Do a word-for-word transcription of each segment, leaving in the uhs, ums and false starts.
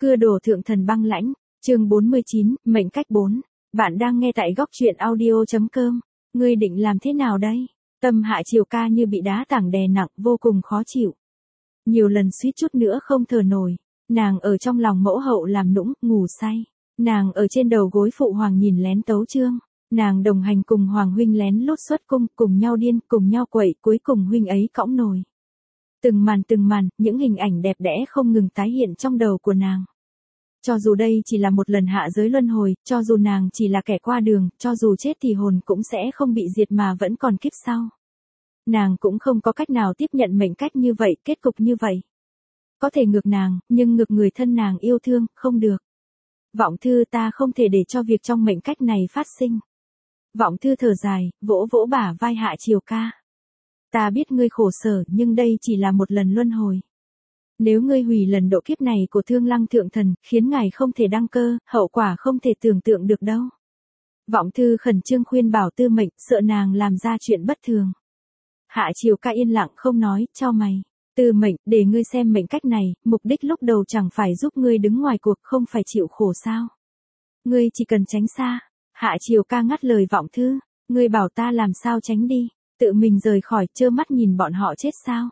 Cưa đổ thượng thần băng lãnh, chương bốn mươi chín, mệnh cách bốn. Bạn đang nghe tại góc truyện audio.com. Ngươi định làm thế nào đây? Tâm Hạ Chiều Ca như bị đá tảng đè nặng, vô cùng khó chịu. Nhiều lần suýt chút nữa không thở nổi. Nàng ở trong lòng mẫu hậu làm nũng, ngủ say. Nàng ở trên đầu gối phụ hoàng nhìn lén tấu chương. Nàng đồng hành cùng hoàng huynh lén lút xuất cung, cùng nhau điên, cùng nhau quậy, cuối cùng huynh ấy cõng nồi. Từng màn từng màn, những hình ảnh đẹp đẽ không ngừng tái hiện trong đầu của nàng. Cho dù đây chỉ là một lần hạ giới luân hồi, cho dù nàng chỉ là kẻ qua đường, cho dù chết thì hồn cũng sẽ không bị diệt mà vẫn còn kiếp sau. Nàng cũng không có cách nào tiếp nhận mệnh cách như vậy, kết cục như vậy. Có thể ngược nàng, nhưng ngược người thân nàng yêu thương, không được. Vọng Thư, ta không thể để cho việc trong mệnh cách này phát sinh. Vọng Thư thở dài, vỗ vỗ bả vai Hạ Chiều Ca. Ta biết ngươi khổ sở, nhưng đây chỉ là một lần luân hồi. Nếu ngươi hủy lần độ kiếp này của Thương Lăng Thượng Thần, khiến ngài không thể đăng cơ, hậu quả không thể tưởng tượng được đâu. Vọng Thư khẩn trương khuyên bảo Tư Mệnh, sợ nàng làm ra chuyện bất thường. Hạ Chiều Ca yên lặng không nói, chau mày. Tư Mệnh, để ngươi xem mệnh cách này, mục đích lúc đầu chẳng phải giúp ngươi đứng ngoài cuộc, không phải chịu khổ sao? Ngươi chỉ cần tránh xa. Hạ Chiều Ca ngắt lời Vọng Thư, ngươi bảo ta làm sao tránh đi, tự mình rời khỏi, trơ mắt nhìn bọn họ chết sao?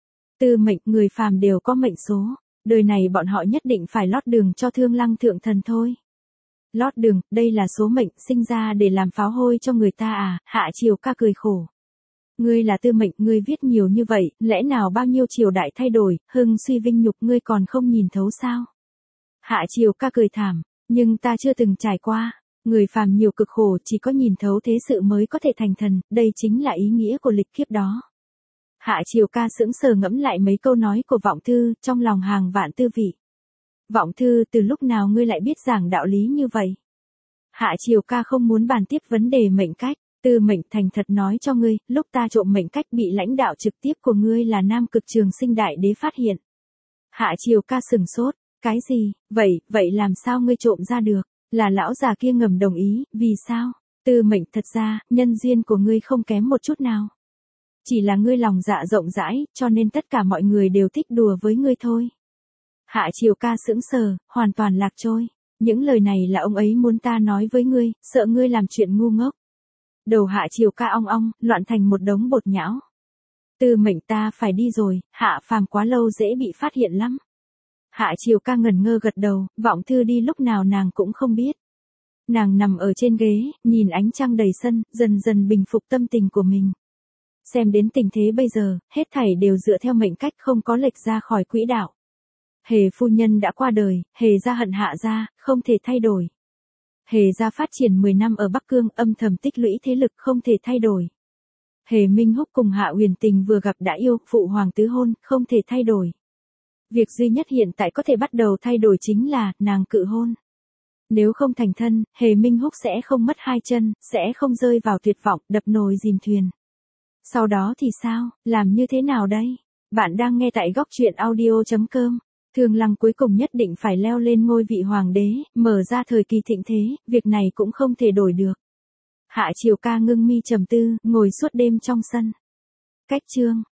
Tư Mệnh, người phàm đều có mệnh số, đời này bọn họ nhất định phải lót đường cho Thương Lăng Thượng Thần thôi. Lót đường, đây là số mệnh, sinh ra để làm pháo hôi cho người ta à? Hạ Chiều Ca cười khổ. Ngươi là Tư Mệnh, ngươi viết nhiều như vậy, lẽ nào bao nhiêu triều đại thay đổi, hưng suy vinh nhục ngươi còn không nhìn thấu sao? Hạ Chiều Ca cười thảm, nhưng ta chưa từng trải qua, người phàm nhiều cực khổ, chỉ có nhìn thấu thế sự mới có thể thành thần, đây chính là ý nghĩa của lịch kiếp đó. Hạ Chiều Ca sững sờ ngẫm lại mấy câu nói của Vọng Thư, trong lòng hàng vạn tư vị. Vọng Thư, từ lúc nào ngươi lại biết giảng đạo lý như vậy? Hạ Chiều Ca không muốn bàn tiếp vấn đề mệnh cách. Tư Mệnh, thành thật nói cho ngươi, lúc ta trộm mệnh cách bị lãnh đạo trực tiếp của ngươi là Nam Cực Trường Sinh Đại Đế phát hiện. Hạ Chiều Ca sừng sốt, cái gì, vậy, vậy làm sao ngươi trộm ra được? Là lão già kia ngầm đồng ý, vì sao? Tư Mệnh, thật ra, nhân duyên của ngươi không kém một chút nào. Chỉ là ngươi lòng dạ rộng rãi, cho nên tất cả mọi người đều thích đùa với ngươi thôi. Hạ Chiều Ca sững sờ, hoàn toàn lạc trôi. Những lời này là ông ấy muốn ta nói với ngươi, sợ ngươi làm chuyện ngu ngốc. Đầu Hạ Chiều Ca ong ong, loạn thành một đống bột nhão. Tư Mệnh, ta phải đi rồi, Hạ phàm quá lâu dễ bị phát hiện lắm. Hạ Chiều Ca ngẩn ngơ gật đầu, Vọng Thư đi lúc nào nàng cũng không biết. Nàng nằm ở trên ghế, nhìn ánh trăng đầy sân, dần dần bình phục tâm tình của mình. Xem đến tình thế bây giờ, hết thảy đều dựa theo mệnh cách, không có lệch ra khỏi quỹ đạo. Hề phu nhân đã qua đời, Hề gia hận Hạ gia, không thể thay đổi. Hề gia phát triển mười năm ở Bắc Cương, âm thầm tích lũy thế lực, không thể thay đổi. Hề Minh Húc cùng Hạ Huyền Tình vừa gặp đã yêu, phụ hoàng tứ hôn, không thể thay đổi. Việc duy nhất hiện tại có thể bắt đầu thay đổi chính là, nàng cự hôn. Nếu không thành thân, Hề Minh Húc sẽ không mất hai chân, sẽ không rơi vào tuyệt vọng, đập nồi dìm thuyền. Sau đó thì sao, làm như thế nào đây? Bạn đang nghe tại góc truyện audio.com. Thương Lăng cuối cùng nhất định phải leo lên ngôi vị hoàng đế, mở ra thời kỳ thịnh thế, việc này cũng không thể đổi được. Hạ Chiều Ca ngưng mi trầm tư, ngồi suốt đêm trong sân. Cách chương.